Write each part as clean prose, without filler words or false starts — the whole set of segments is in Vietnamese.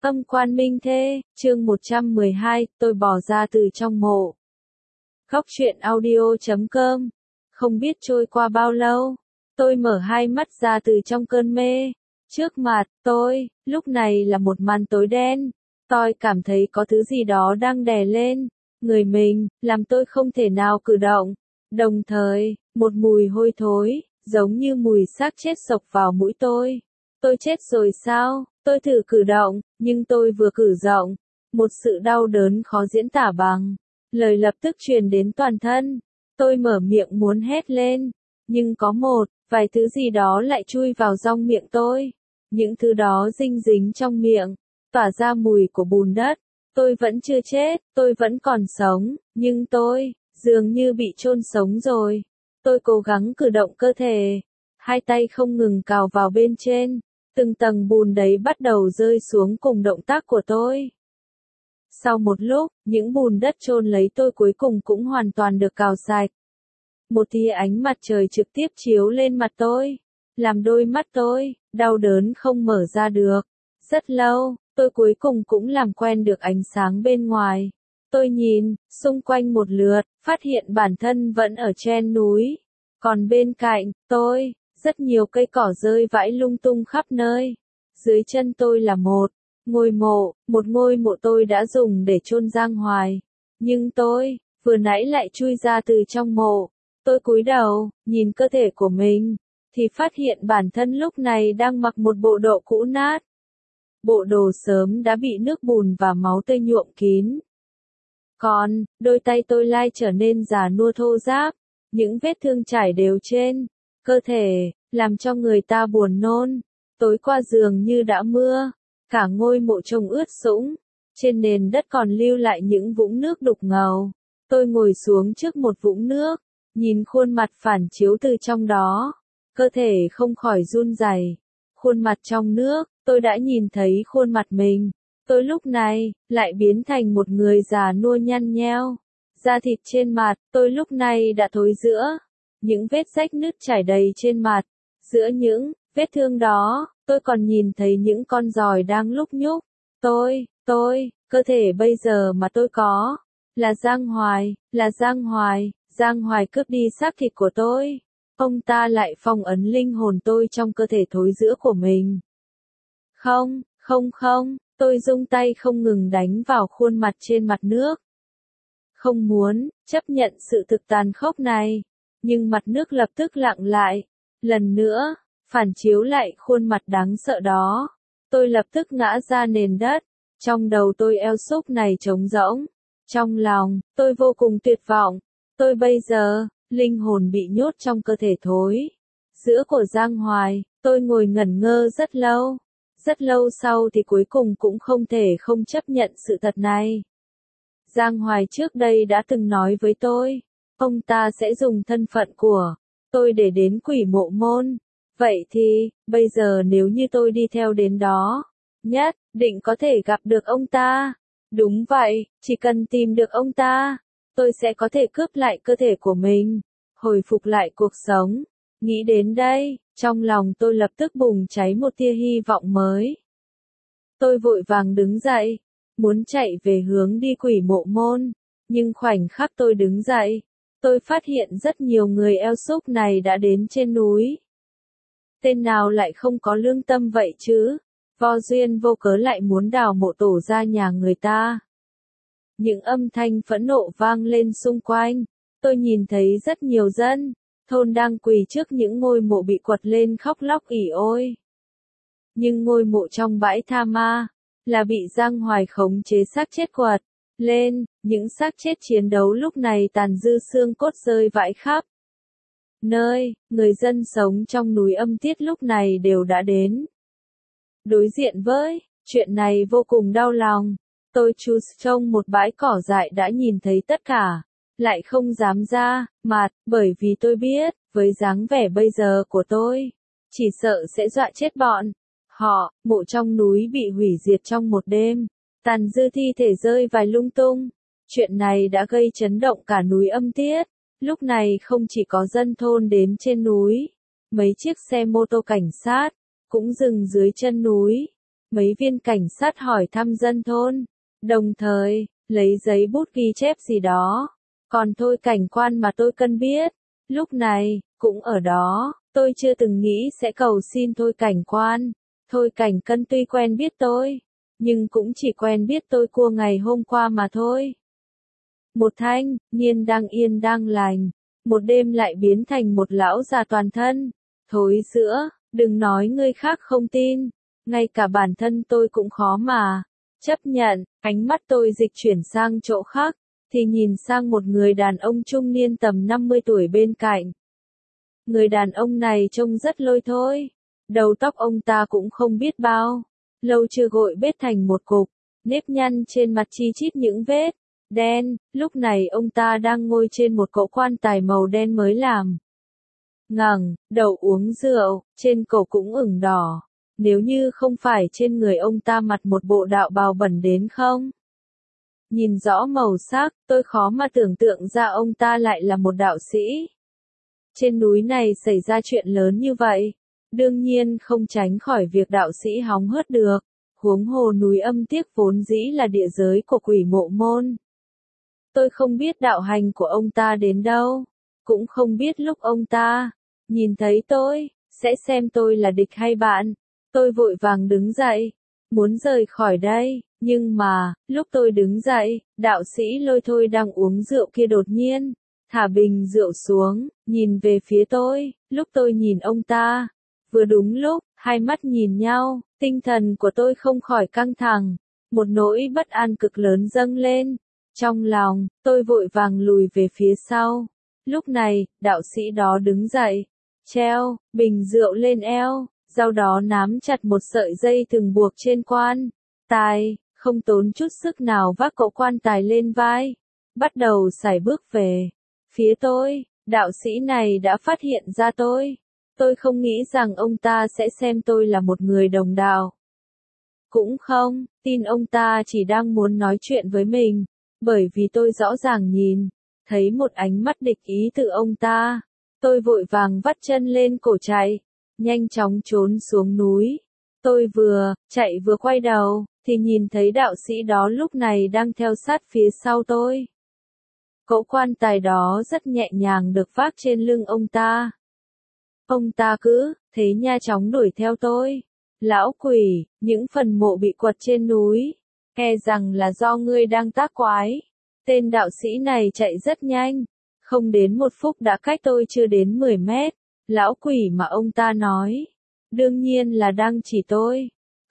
Âm quan minh thê, chương 112, tôi bò ra từ trong mộ. Góc truyện audio.com. Không biết trôi qua bao lâu, tôi mở hai mắt ra từ trong cơn mê. Trước mặt tôi, lúc này là một màn tối đen. Tôi cảm thấy có thứ gì đó đang đè lên người mình, làm tôi không thể nào cử động. Đồng thời, một mùi hôi thối, giống như mùi xác chết xộc vào mũi tôi. Tôi chết rồi sao? Tôi thử cử động, nhưng tôi vừa cử động, một sự đau đớn khó diễn tả bằng lời lập tức truyền đến toàn thân. Tôi mở miệng muốn hét lên, nhưng có vài thứ gì đó lại chui vào trong miệng tôi. Những thứ đó dinh dính trong miệng, tỏa ra mùi của bùn đất. Tôi vẫn chưa chết, tôi vẫn còn sống, nhưng tôi dường như bị chôn sống rồi. Tôi cố gắng cử động cơ thể, hai tay không ngừng cào vào bên trên. Từng tầng bùn đấy bắt đầu rơi xuống cùng động tác của tôi. Sau một lúc, những bùn đất chôn lấy tôi cuối cùng cũng hoàn toàn được cào sạch. Một tia ánh mặt trời trực tiếp chiếu lên mặt tôi, làm đôi mắt tôi đau đớn không mở ra được. Rất lâu, tôi cuối cùng cũng làm quen được ánh sáng bên ngoài. Tôi nhìn xung quanh một lượt, phát hiện bản thân vẫn ở trên núi. Còn bên cạnh tôi, rất nhiều cây cỏ rơi vãi lung tung khắp nơi. Dưới chân tôi là một ngôi mộ tôi đã dùng để chôn Giang Hoài. Nhưng tôi, vừa nãy lại chui ra từ trong mộ. Tôi cúi đầu, nhìn cơ thể của mình, thì phát hiện bản thân lúc này đang mặc một bộ đồ cũ nát. Bộ đồ sớm đã bị nước bùn và máu tươi nhuộm kín. Còn, đôi tay tôi lại trở nên già nua thô ráp, những vết thương trải đều trên cơ thể, làm cho người ta buồn nôn. Tối qua dường như đã mưa, cả ngôi mộ trông ướt sũng, trên nền đất còn lưu lại những vũng nước đục ngầu. Tôi ngồi xuống trước một vũng nước, nhìn khuôn mặt phản chiếu từ trong đó, cơ thể không khỏi run rẩy. Khuôn mặt trong nước, tôi đã nhìn thấy khuôn mặt mình. Tôi lúc này lại biến thành một người già nua nhăn nheo. Da thịt trên mặt, tôi lúc này đã thối rữa. Những vết rách nứt trải đầy trên mặt. Giữa những vết thương đó, tôi còn nhìn thấy những con giòi đang lúc nhúc. Cơ thể bây giờ mà tôi có, là Giang Hoài. Giang Hoài cướp đi xác thịt của tôi. Ông ta lại phong ấn linh hồn tôi trong cơ thể thối rữa của mình. Không, tôi rung tay không ngừng đánh vào khuôn mặt trên mặt nước. Không muốn chấp nhận sự thực tàn khốc này, nhưng mặt nước lập tức lặng lại. Lần nữa, phản chiếu lại khuôn mặt đáng sợ đó. Tôi lập tức ngã ra nền đất. Trong đầu tôi eo súc này trống rỗng. Trong lòng, tôi vô cùng tuyệt vọng. Tôi bây giờ, linh hồn bị nhốt trong cơ thể thối giữa của Giang Hoài. Tôi ngồi ngẩn ngơ rất lâu. Rất lâu sau thì cuối cùng cũng không thể không chấp nhận sự thật này. Giang Hoài trước đây đã từng nói với tôi, ông ta sẽ dùng thân phận của tôi để đến Quỷ Mộ Môn. Vậy thì, bây giờ nếu như tôi đi theo đến đó, nhất định có thể gặp được ông ta. Đúng vậy, chỉ cần tìm được ông ta, tôi sẽ có thể cướp lại cơ thể của mình, hồi phục lại cuộc sống. Nghĩ đến đây, trong lòng tôi lập tức bùng cháy một tia hy vọng mới. Tôi vội vàng đứng dậy, muốn chạy về hướng đi Quỷ Mộ Môn, nhưng khoảnh khắc tôi đứng dậy, tôi phát hiện rất nhiều người eo súc này đã đến trên núi. Tên nào lại không có lương tâm vậy chứ, vô duyên vô cớ lại muốn đào mộ tổ ra nhà người ta. Những âm thanh phẫn nộ vang lên xung quanh, tôi nhìn thấy rất nhiều dân thôn đang quỳ trước những ngôi mộ bị quật lên khóc lóc ỉ ôi. Nhưng ngôi mộ trong bãi tha ma, là bị Giang Hoài khống chế xác chết quật lên, những xác chết chiến đấu lúc này tàn dư xương cốt rơi vãi khắp nơi. Người dân sống trong núi Âm Tiết lúc này đều đã đến đối diện với chuyện này vô cùng đau lòng. Tôi chú trông một bãi cỏ dại đã nhìn thấy tất cả, lại không dám ra mặt, bởi vì tôi biết, với dáng vẻ bây giờ của tôi, chỉ sợ sẽ dọa chết bọn họ. Mộ trong núi bị hủy diệt trong một đêm, tàn dư thi thể rơi vãi lung tung. Chuyện này đã gây chấn động cả núi Âm Tiết. Lúc này không chỉ có dân thôn đến trên núi, mấy chiếc xe mô tô cảnh sát cũng dừng dưới chân núi. mấy viên cảnh sát hỏi thăm dân thôn, đồng thời, lấy giấy bút ghi chép gì đó. Còn thôi cảnh quan mà tôi cần biết, lúc này, cũng ở đó, tôi chưa từng nghĩ sẽ cầu xin thôi cảnh quan. Thôi cảnh cân tuy quen biết tôi, nhưng cũng chỉ quen biết tôi qua ngày hôm qua mà thôi. Một thanh niên đang yên đang lành, một đêm lại biến thành một lão già toàn thân, thối rữa, đừng nói người khác không tin, ngay cả bản thân tôi cũng khó mà chấp nhận. Ánh mắt tôi dịch chuyển sang chỗ khác, thì nhìn sang một người đàn ông trung niên tầm 50 tuổi bên cạnh. Người đàn ông này trông rất lôi thôi, đầu tóc ông ta cũng không biết bao lâu chưa gội bết thành một cục, nếp nhăn trên mặt chi chít những vết đen. Lúc này ông ta đang ngồi trên một cỗ quan tài màu đen mới làm, ngẩng đầu uống rượu, trên cổ cũng ửng đỏ. Nếu như không phải trên người ông ta mặc một bộ đạo bào bẩn đến không nhìn rõ màu sắc, tôi khó mà tưởng tượng ra ông ta lại là một đạo sĩ. Trên núi này xảy ra chuyện lớn như vậy, đương nhiên không tránh khỏi việc đạo sĩ hóng hớt được, huống hồ núi Âm Tiếc vốn dĩ là địa giới của Quỷ Mộ Môn. Tôi không biết đạo hành của ông ta đến đâu, cũng không biết lúc ông ta nhìn thấy tôi, sẽ xem tôi là địch hay bạn. Tôi vội vàng đứng dậy, muốn rời khỏi đây, nhưng mà, lúc tôi đứng dậy, đạo sĩ Lôi Thôi đang uống rượu kia đột nhiên thả bình rượu xuống, nhìn về phía tôi. Lúc tôi nhìn ông ta, vừa đúng lúc, hai mắt nhìn nhau, tinh thần của tôi không khỏi căng thẳng, một nỗi bất an cực lớn dâng lên. Trong lòng, tôi vội vàng lùi về phía sau. Lúc này, đạo sĩ đó đứng dậy, treo bình rượu lên eo, sau đó nắm chặt một sợi dây thừng buộc trên quan tài, không tốn chút sức nào vác cỗ quan tài lên vai, bắt đầu sải bước về phía tôi. Đạo sĩ này đã phát hiện ra tôi. Tôi không nghĩ rằng ông ta sẽ xem tôi là một người đồng đạo. Cũng không tin ông ta chỉ đang muốn nói chuyện với mình, bởi vì tôi rõ ràng nhìn thấy một ánh mắt địch ý từ ông ta. Tôi vội vàng vắt chân lên cổ chạy, nhanh chóng trốn xuống núi. Tôi vừa chạy vừa quay đầu, thì nhìn thấy đạo sĩ đó lúc này đang theo sát phía sau tôi. Cỗ quan tài đó rất nhẹ nhàng được vác trên lưng ông ta. Ông ta cứ thế nha chóng đuổi theo tôi. Lão quỷ, những phần mộ bị quật trên núi, e rằng là do ngươi đang tác quái. Tên đạo sĩ này chạy rất nhanh, không đến một phút đã cách tôi chưa đến 10 mét. Lão quỷ mà ông ta nói, đương nhiên là đang chỉ tôi.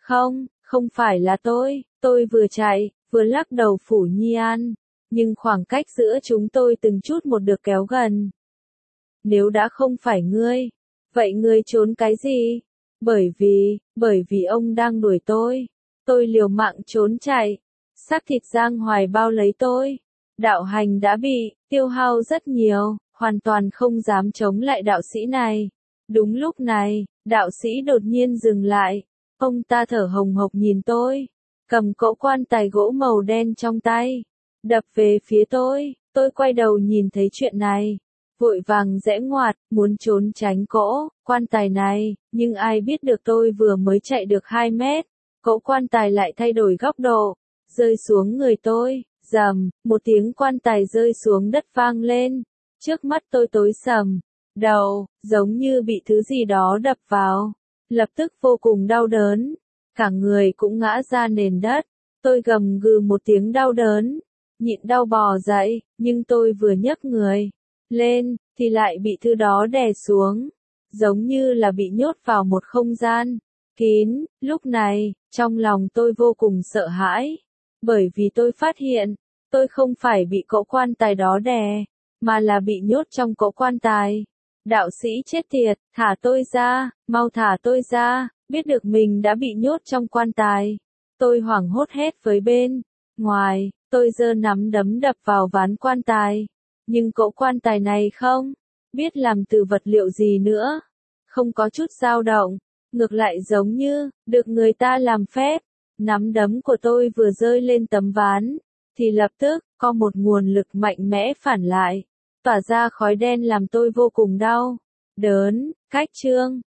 Không phải là tôi vừa chạy, vừa lắc đầu phủ nhan, nhưng khoảng cách giữa chúng tôi từng chút một được kéo gần. Nếu đã không phải ngươi, vậy ngươi trốn cái gì? Bởi vì ông đang đuổi tôi. Tôi liều mạng trốn chạy, xác thịt Giang Hoài bao lấy tôi. Đạo hành đã bị tiêu hao rất nhiều, hoàn toàn không dám chống lại đạo sĩ này. Đúng lúc này, đạo sĩ đột nhiên dừng lại. Ông ta thở hồng hộc nhìn tôi, cầm cỗ quan tài gỗ màu đen trong tay, đập về phía tôi. Tôi quay đầu nhìn thấy chuyện này, vội vàng rẽ ngoặt, muốn trốn tránh cỗ quan tài này, nhưng ai biết được tôi vừa mới chạy được 2 mét, cỗ quan tài lại thay đổi góc độ, rơi xuống người tôi. Rầm, một tiếng quan tài rơi xuống đất vang lên. Trước mắt tôi tối sầm, đầu giống như bị thứ gì đó đập vào, lập tức vô cùng đau đớn, cả người cũng ngã ra nền đất. Tôi gầm gừ một tiếng đau đớn, nhịn đau bò dậy, nhưng tôi vừa nhấc người lên thì lại bị thứ đó đè xuống, giống như là bị nhốt vào một không gian kín. Lúc này, trong lòng tôi vô cùng sợ hãi, bởi vì tôi phát hiện, tôi không phải bị cỗ quan tài đó đè, mà là bị nhốt trong cỗ quan tài. Đạo sĩ chết tiệt, thả tôi ra, mau thả tôi ra. Biết được mình đã bị nhốt trong quan tài, tôi hoảng hốt hét với bên ngoài. Tôi giơ nắm đấm đập vào ván quan tài, nhưng cỗ quan tài này không biết làm từ vật liệu gì nữa, không có chút dao động, ngược lại giống như được người ta làm phép. Nắm đấm của tôi vừa rơi lên tấm ván, thì lập tức có một nguồn lực mạnh mẽ phản lại, tỏa ra khói đen làm tôi vô cùng đau đớn. Cách chương